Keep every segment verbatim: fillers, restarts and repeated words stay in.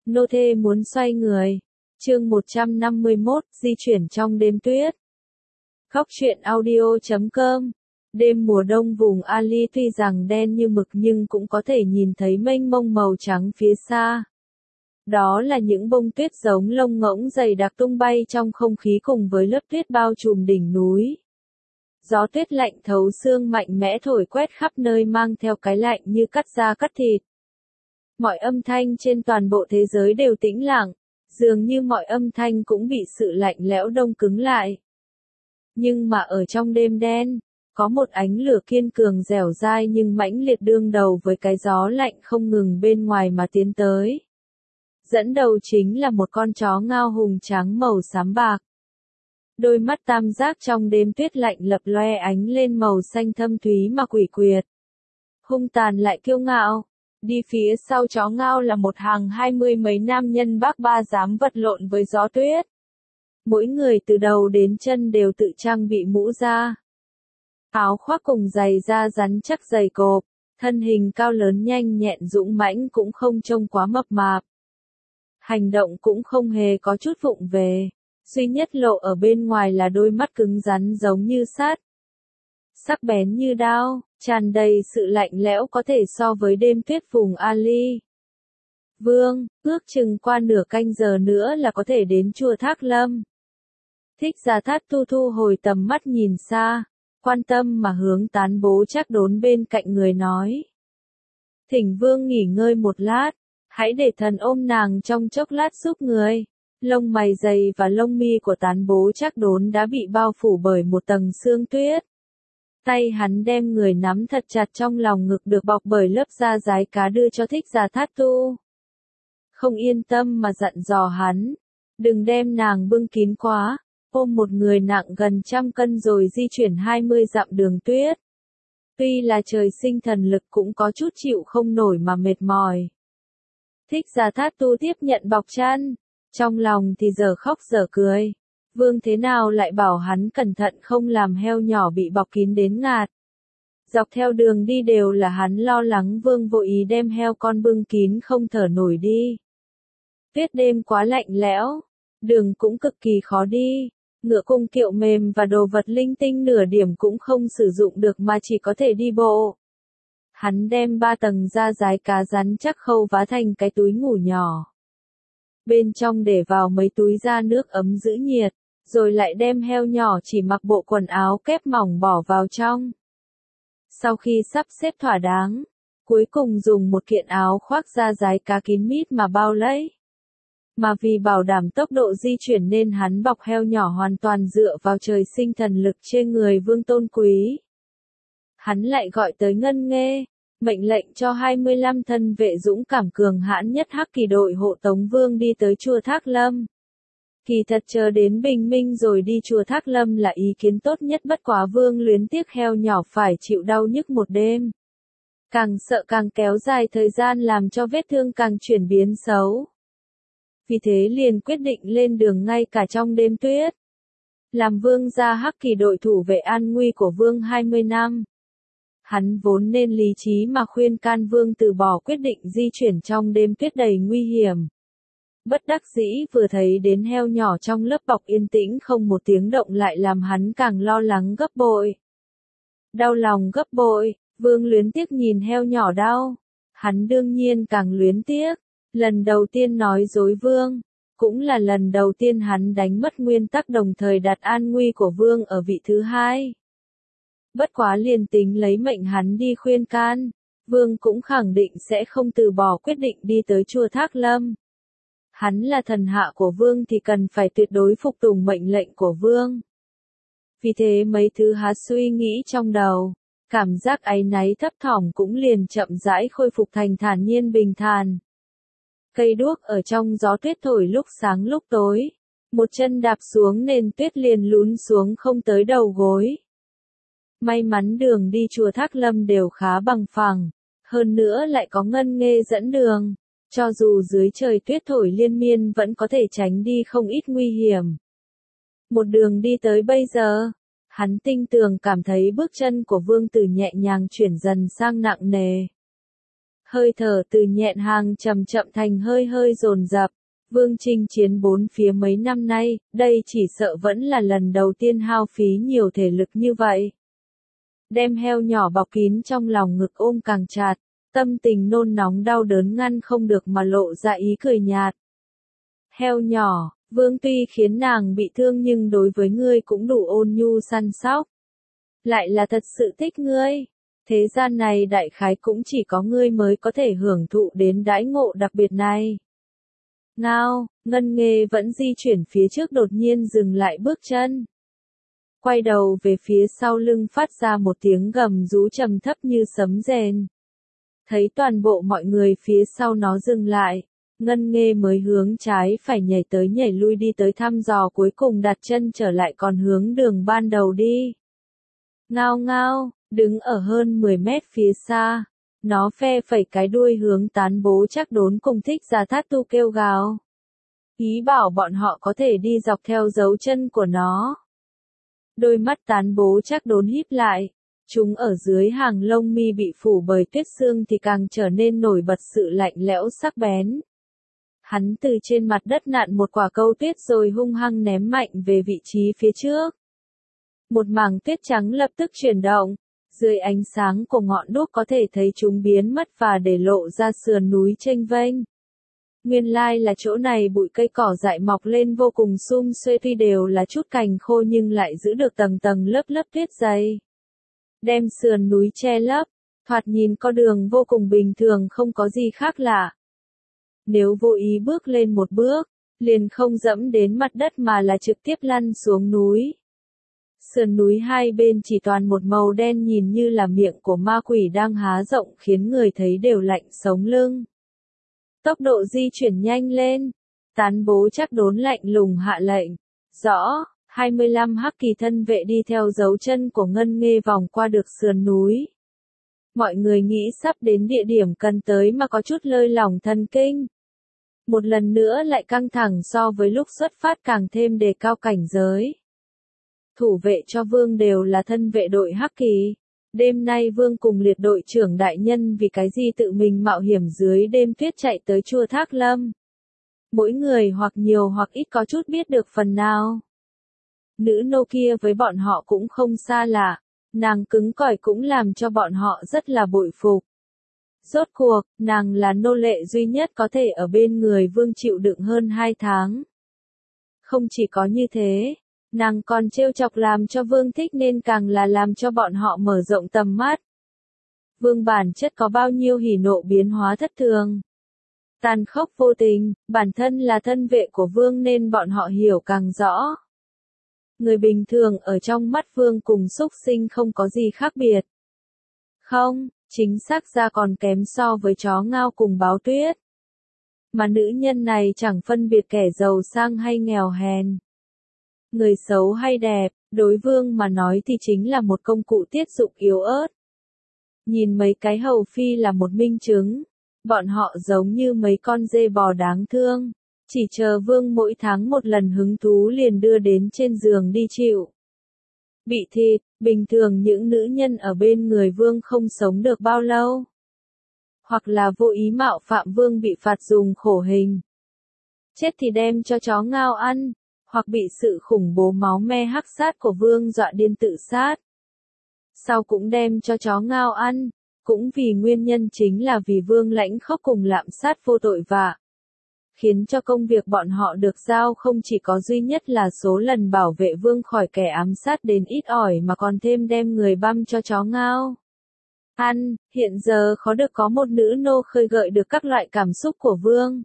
Nô thê muốn xoay người. Chương một trăm năm mươi mốt, di chuyển trong đêm tuyết. Khóc chuyện audio chấm com. Đêm mùa đông vùng Ali tuy rằng đen như mực nhưng cũng có thể nhìn thấy mênh mông màu trắng phía xa. Đó là những bông tuyết giống lông ngỗng dày đặc tung bay trong không khí cùng với lớp tuyết bao trùm đỉnh núi. Gió tuyết lạnh thấu xương mạnh mẽ thổi quét khắp nơi mang theo cái lạnh như cắt da cắt thịt. Mọi âm thanh trên toàn bộ thế giới đều tĩnh lặng, dường như mọi âm thanh cũng bị sự lạnh lẽo đông cứng lại. Nhưng mà ở trong đêm đen, có một ánh lửa kiên cường dẻo dai nhưng mãnh liệt đương đầu với cái gió lạnh không ngừng bên ngoài mà tiến tới. Dẫn đầu chính là một con chó ngao hùng trắng màu xám bạc. Đôi mắt tam giác trong đêm tuyết lạnh lập loe ánh lên màu xanh thâm thúy mà quỷ quyệt. Hung tàn lại kiêu ngạo. Đi phía sau chó ngao là một hàng hai mươi mấy nam nhân bác ba dám vật lộn với gió tuyết. Mỗi người từ đầu đến chân đều tự trang bị mũ da, áo khoác cùng giày da rắn chắc dày cộp, thân hình cao lớn nhanh nhẹn dũng mãnh cũng không trông quá mập mạp. Hành động cũng không hề có chút vụng về, duy nhất lộ ở bên ngoài là đôi mắt cứng rắn giống như sắt, sắc bén như đao, tràn đầy sự lạnh lẽo có thể so với đêm tuyết vùng Ali. Vương, ước chừng qua nửa canh giờ nữa là có thể đến chùa Thác Lâm. Thích Gia Thát Tu thu hồi tầm mắt nhìn xa, quan tâm mà hướng Tán Bố Trác Đốn bên cạnh người nói. Thỉnh Vương nghỉ ngơi một lát, hãy để thần ôm nàng trong chốc lát giúp người. Lông mày dày và lông mi của Tán Bố Trác Đốn đã bị bao phủ bởi một tầng sương tuyết. Tay hắn đem người nắm thật chặt trong lòng ngực được bọc bởi lớp da dái cá đưa cho Thích Gia Thát Tu. Không yên tâm mà dặn dò hắn, đừng đem nàng bưng kín quá, ôm một người nặng gần trăm cân rồi di chuyển hai mươi dặm đường tuyết. Tuy là trời sinh thần lực cũng có chút chịu không nổi mà mệt mỏi. Thích Gia Thát Tu tiếp nhận bọc chăn, trong lòng thì giờ khóc giờ cười. Vương thế nào lại bảo hắn cẩn thận không làm heo nhỏ bị bọc kín đến ngạt. Dọc theo đường đi đều là hắn lo lắng Vương vô ý đem heo con bưng kín không thở nổi đi. Tuyết đêm quá lạnh lẽo, đường cũng cực kỳ khó đi, ngựa cung kiệu mềm và đồ vật linh tinh nửa điểm cũng không sử dụng được mà chỉ có thể đi bộ. Hắn đem ba tầng da dái cá rắn chắc khâu vá thành cái túi ngủ nhỏ. Bên trong để vào mấy túi da nước ấm giữ nhiệt, rồi lại đem heo nhỏ chỉ mặc bộ quần áo kép mỏng bỏ vào trong. Sau khi sắp xếp thỏa đáng, cuối cùng dùng một kiện áo khoác da dái cá kín mít mà bao lấy. Mà vì bảo đảm tốc độ di chuyển nên hắn bọc heo nhỏ hoàn toàn dựa vào trời sinh thần lực trên người Vương tôn quý. Hắn lại gọi tới Ngân Nghê, mệnh lệnh cho hai mươi lăm thân vệ dũng cảm cường hãn nhất Hắc Kỳ đội hộ tống Vương đi tới chùa Thác Lâm. Kỳ thật chờ đến bình minh rồi đi chùa Thác Lâm là ý kiến tốt nhất, bất quá Vương luyến tiếc heo nhỏ phải chịu đau nhức một đêm. Càng sợ càng kéo dài thời gian làm cho vết thương càng chuyển biến xấu. Vì thế liền quyết định lên đường ngay cả trong đêm tuyết. Làm Vương gia Hắc Kỳ đội thủ vệ an nguy của Vương hai mươi năm. Hắn vốn nên lý trí mà khuyên can Vương từ bỏ quyết định di chuyển trong đêm tuyết đầy nguy hiểm. Bất đắc dĩ vừa thấy đến heo nhỏ trong lớp bọc yên tĩnh không một tiếng động lại làm hắn càng lo lắng gấp bội. Đau lòng gấp bội, Vương luyến tiếc nhìn heo nhỏ đau. Hắn đương nhiên càng luyến tiếc. Lần đầu tiên nói dối Vương, cũng là lần đầu tiên hắn đánh mất nguyên tắc đồng thời đặt an nguy của Vương ở vị thứ hai. Bất quá liền tính lấy mệnh hắn đi khuyên can, Vương cũng khẳng định sẽ không từ bỏ quyết định đi tới chùa Thác Lâm. Hắn là thần hạ của Vương thì cần phải tuyệt đối phục tùng mệnh lệnh của Vương. Vì thế mấy thứ hắn suy nghĩ trong đầu, cảm giác áy náy thấp thỏm cũng liền chậm rãi khôi phục thành thản nhiên bình thản. Cây đuốc ở trong gió tuyết thổi lúc sáng lúc tối, một chân đạp xuống nền tuyết liền lún xuống không tới đầu gối. May mắn đường đi chùa Thác Lâm đều khá bằng phẳng, hơn nữa lại có Ngân Nghê dẫn đường, cho dù dưới trời tuyết thổi liên miên vẫn có thể tránh đi không ít nguy hiểm. Một đường đi tới bây giờ, hắn tinh tường cảm thấy bước chân của Vương Tử nhẹ nhàng chuyển dần sang nặng nề. Hơi thở từ nhẹn hàng chậm chậm thành hơi hơi dồn dập. Vương chinh chiến bốn phía mấy năm nay, đây chỉ sợ vẫn là lần đầu tiên hao phí nhiều thể lực như vậy. Đem heo nhỏ bọc kín trong lòng ngực ôm càng chặt, tâm tình nôn nóng đau đớn ngăn không được mà lộ ra ý cười nhạt. Heo nhỏ, Vương tuy khiến nàng bị thương nhưng đối với ngươi cũng đủ ôn nhu săn sóc. Lại là thật sự thích ngươi. Thế gian này đại khái cũng chỉ có ngươi mới có thể hưởng thụ đến đãi ngộ đặc biệt này. Ngao, Ngân Nghê vẫn di chuyển phía trước đột nhiên dừng lại bước chân. Quay đầu về phía sau lưng phát ra một tiếng gầm rú trầm thấp như sấm rền. Thấy toàn bộ mọi người phía sau nó dừng lại, Ngân Nghê mới hướng trái phải nhảy tới nhảy lui đi tới thăm dò cuối cùng đặt chân trở lại còn hướng đường ban đầu đi. Ngao ngao, đứng ở hơn mười mét phía xa, nó phe phẩy cái đuôi hướng Tán Bố Trác Đốn cùng Thích Gia Thát Tu kêu gào. Ý bảo bọn họ có thể đi dọc theo dấu chân của nó. Đôi mắt Tán Bố Trác Đốn híp lại, chúng ở dưới hàng lông mi bị phủ bởi tuyết sương thì càng trở nên nổi bật sự lạnh lẽo sắc bén. Hắn từ trên mặt đất nặn một quả câu tuyết rồi hung hăng ném mạnh về vị trí phía trước. Một mảng tuyết trắng lập tức chuyển động, dưới ánh sáng của ngọn đuốc có thể thấy chúng biến mất và để lộ ra sườn núi chênh vênh. Nguyên lai là chỗ này bụi cây cỏ dại mọc lên vô cùng sum xuê, tuy đều là chút cành khô nhưng lại giữ được tầng tầng lớp lớp tuyết dày. Đem sườn núi che lấp, thoạt nhìn con đường vô cùng bình thường không có gì khác lạ. Nếu vô ý bước lên một bước, liền không dẫm đến mặt đất mà là trực tiếp lăn xuống núi. Sườn núi hai bên chỉ toàn một màu đen nhìn như là miệng của ma quỷ đang há rộng khiến người thấy đều lạnh sống lưng. Tốc độ di chuyển nhanh lên, Tán Bố Trác Đốn lạnh lùng hạ lệnh. Rõ, hai mươi lăm hắc kỳ thân vệ đi theo dấu chân của Ngân Nghê vòng qua được sườn núi. Mọi người nghĩ sắp đến địa điểm cần tới mà có chút lơi lỏng thần kinh. Một lần nữa lại căng thẳng so với lúc xuất phát càng thêm đề cao cảnh giới. Thủ vệ cho Vương đều là thân vệ đội hắc kỳ. Đêm nay Vương cùng liệt đội trưởng đại nhân vì cái gì tự mình mạo hiểm dưới đêm tuyết chạy tới Chua Thác Lâm. Mỗi người hoặc nhiều hoặc ít có chút biết được phần nào. Nữ nô kia với bọn họ cũng không xa lạ, nàng cứng cỏi cũng làm cho bọn họ rất là bội phục. Rốt cuộc, nàng là nô lệ duy nhất có thể ở bên người Vương chịu đựng hơn hai tháng. Không chỉ có như thế, nàng còn trêu chọc làm cho Vương thích nên càng là làm cho bọn họ mở rộng tầm mắt. Vương bản chất có bao nhiêu hỉ nộ biến hóa thất thường. Tàn khốc vô tình, bản thân là thân vệ của Vương nên bọn họ hiểu càng rõ. Người bình thường ở trong mắt Vương cùng súc sinh không có gì khác biệt. Không, chính xác ra còn kém so với chó ngao cùng báo tuyết. Mà nữ nhân này chẳng phân biệt kẻ giàu sang hay nghèo hèn. Người xấu hay đẹp, đối Vương mà nói thì chính là một công cụ tiết dụng yếu ớt. Nhìn mấy cái hầu phi là một minh chứng. Bọn họ giống như mấy con dê bò đáng thương. Chỉ chờ Vương mỗi tháng một lần hứng thú liền đưa đến trên giường đi chịu. Bị thịt, bình thường những nữ nhân ở bên người Vương không sống được bao lâu. Hoặc là vô ý mạo phạm Vương bị phạt dùng khổ hình. Chết thì đem cho chó ngao ăn, hoặc bị sự khủng bố máu me hắc sát của Vương dọa điên tự sát. Sau cũng đem cho chó ngao ăn, cũng vì nguyên nhân chính là vì Vương lãnh khốc cùng lạm sát vô tội vạ. Khiến cho công việc bọn họ được giao không chỉ có duy nhất là số lần bảo vệ Vương khỏi kẻ ám sát đến ít ỏi mà còn thêm đem người băm cho chó ngao ăn. Hiện giờ khó được có một nữ nô khơi gợi được các loại cảm xúc của Vương.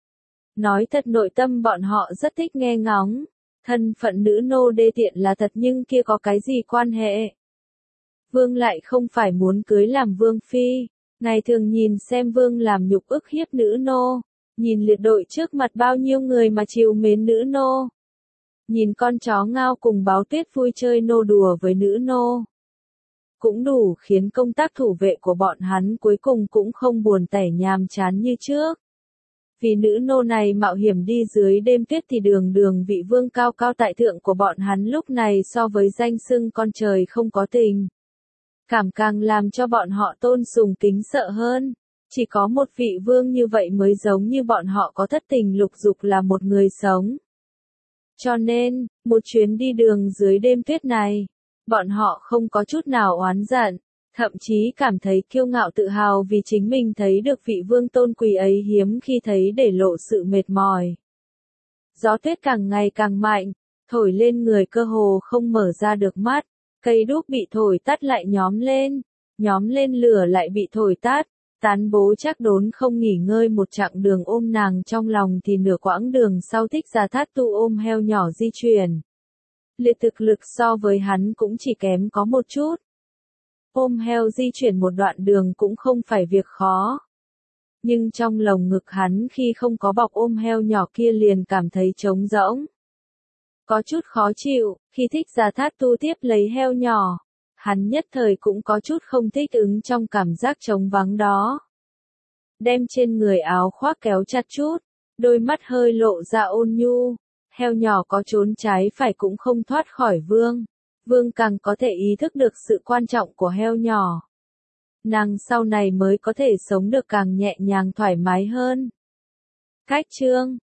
Nói thật nội tâm bọn họ rất thích nghe ngóng. Thân phận nữ nô đê tiện là thật nhưng kia có cái gì quan hệ. Vương lại không phải muốn cưới làm Vương phi. Ngày thường nhìn xem Vương làm nhục ức hiếp nữ nô. Nhìn liệt đội trước mặt bao nhiêu người mà chiều mến nữ nô. Nhìn con chó ngao cùng báo tuyết vui chơi nô đùa với nữ nô. Cũng đủ khiến công tác thủ vệ của bọn hắn cuối cùng cũng không buồn tẻ nhàm chán như trước. Vì nữ nô này mạo hiểm đi dưới đêm tuyết thì đường đường vị Vương cao cao tại thượng của bọn hắn lúc này so với danh xưng con trời không có tình. Cảm càng làm cho bọn họ tôn sùng kính sợ hơn. Chỉ có một vị vương như vậy mới giống như bọn họ có thất tình lục dục là một người sống. Cho nên, một chuyến đi đường dưới đêm tuyết này, bọn họ không có chút nào oán giận, thậm chí cảm thấy kiêu ngạo tự hào vì chính mình thấy được vị vương tôn quý ấy hiếm khi thấy để lộ sự mệt mỏi. Gió tuyết càng ngày càng mạnh, thổi lên người cơ hồ không mở ra được mắt, cây đuốc bị thổi tắt lại nhóm lên, nhóm lên lửa lại bị thổi tắt, tán bố chắc đốn không nghỉ ngơi một chặng đường ôm nàng trong lòng thì nửa quãng đường sau Thích Gia Thát Tu ôm heo nhỏ di chuyển. Liệt thực lực so với hắn cũng chỉ kém có một chút. Ôm heo di chuyển một đoạn đường cũng không phải việc khó. Nhưng trong lồng ngực hắn khi không có bọc ôm heo nhỏ kia liền cảm thấy trống rỗng. Có chút khó chịu, khi Thích Gia Thát Tu tiếp lấy heo nhỏ, hắn nhất thời cũng có chút không thích ứng trong cảm giác trống vắng đó. Đem trên người áo khoác kéo chặt chút, đôi mắt hơi lộ ra ôn nhu, heo nhỏ có trốn trái phải cũng không thoát khỏi vương. Vương càng có thể ý thức được sự quan trọng của heo nhỏ. Nàng sau này mới có thể sống được càng nhẹ nhàng thoải mái hơn. Cách chương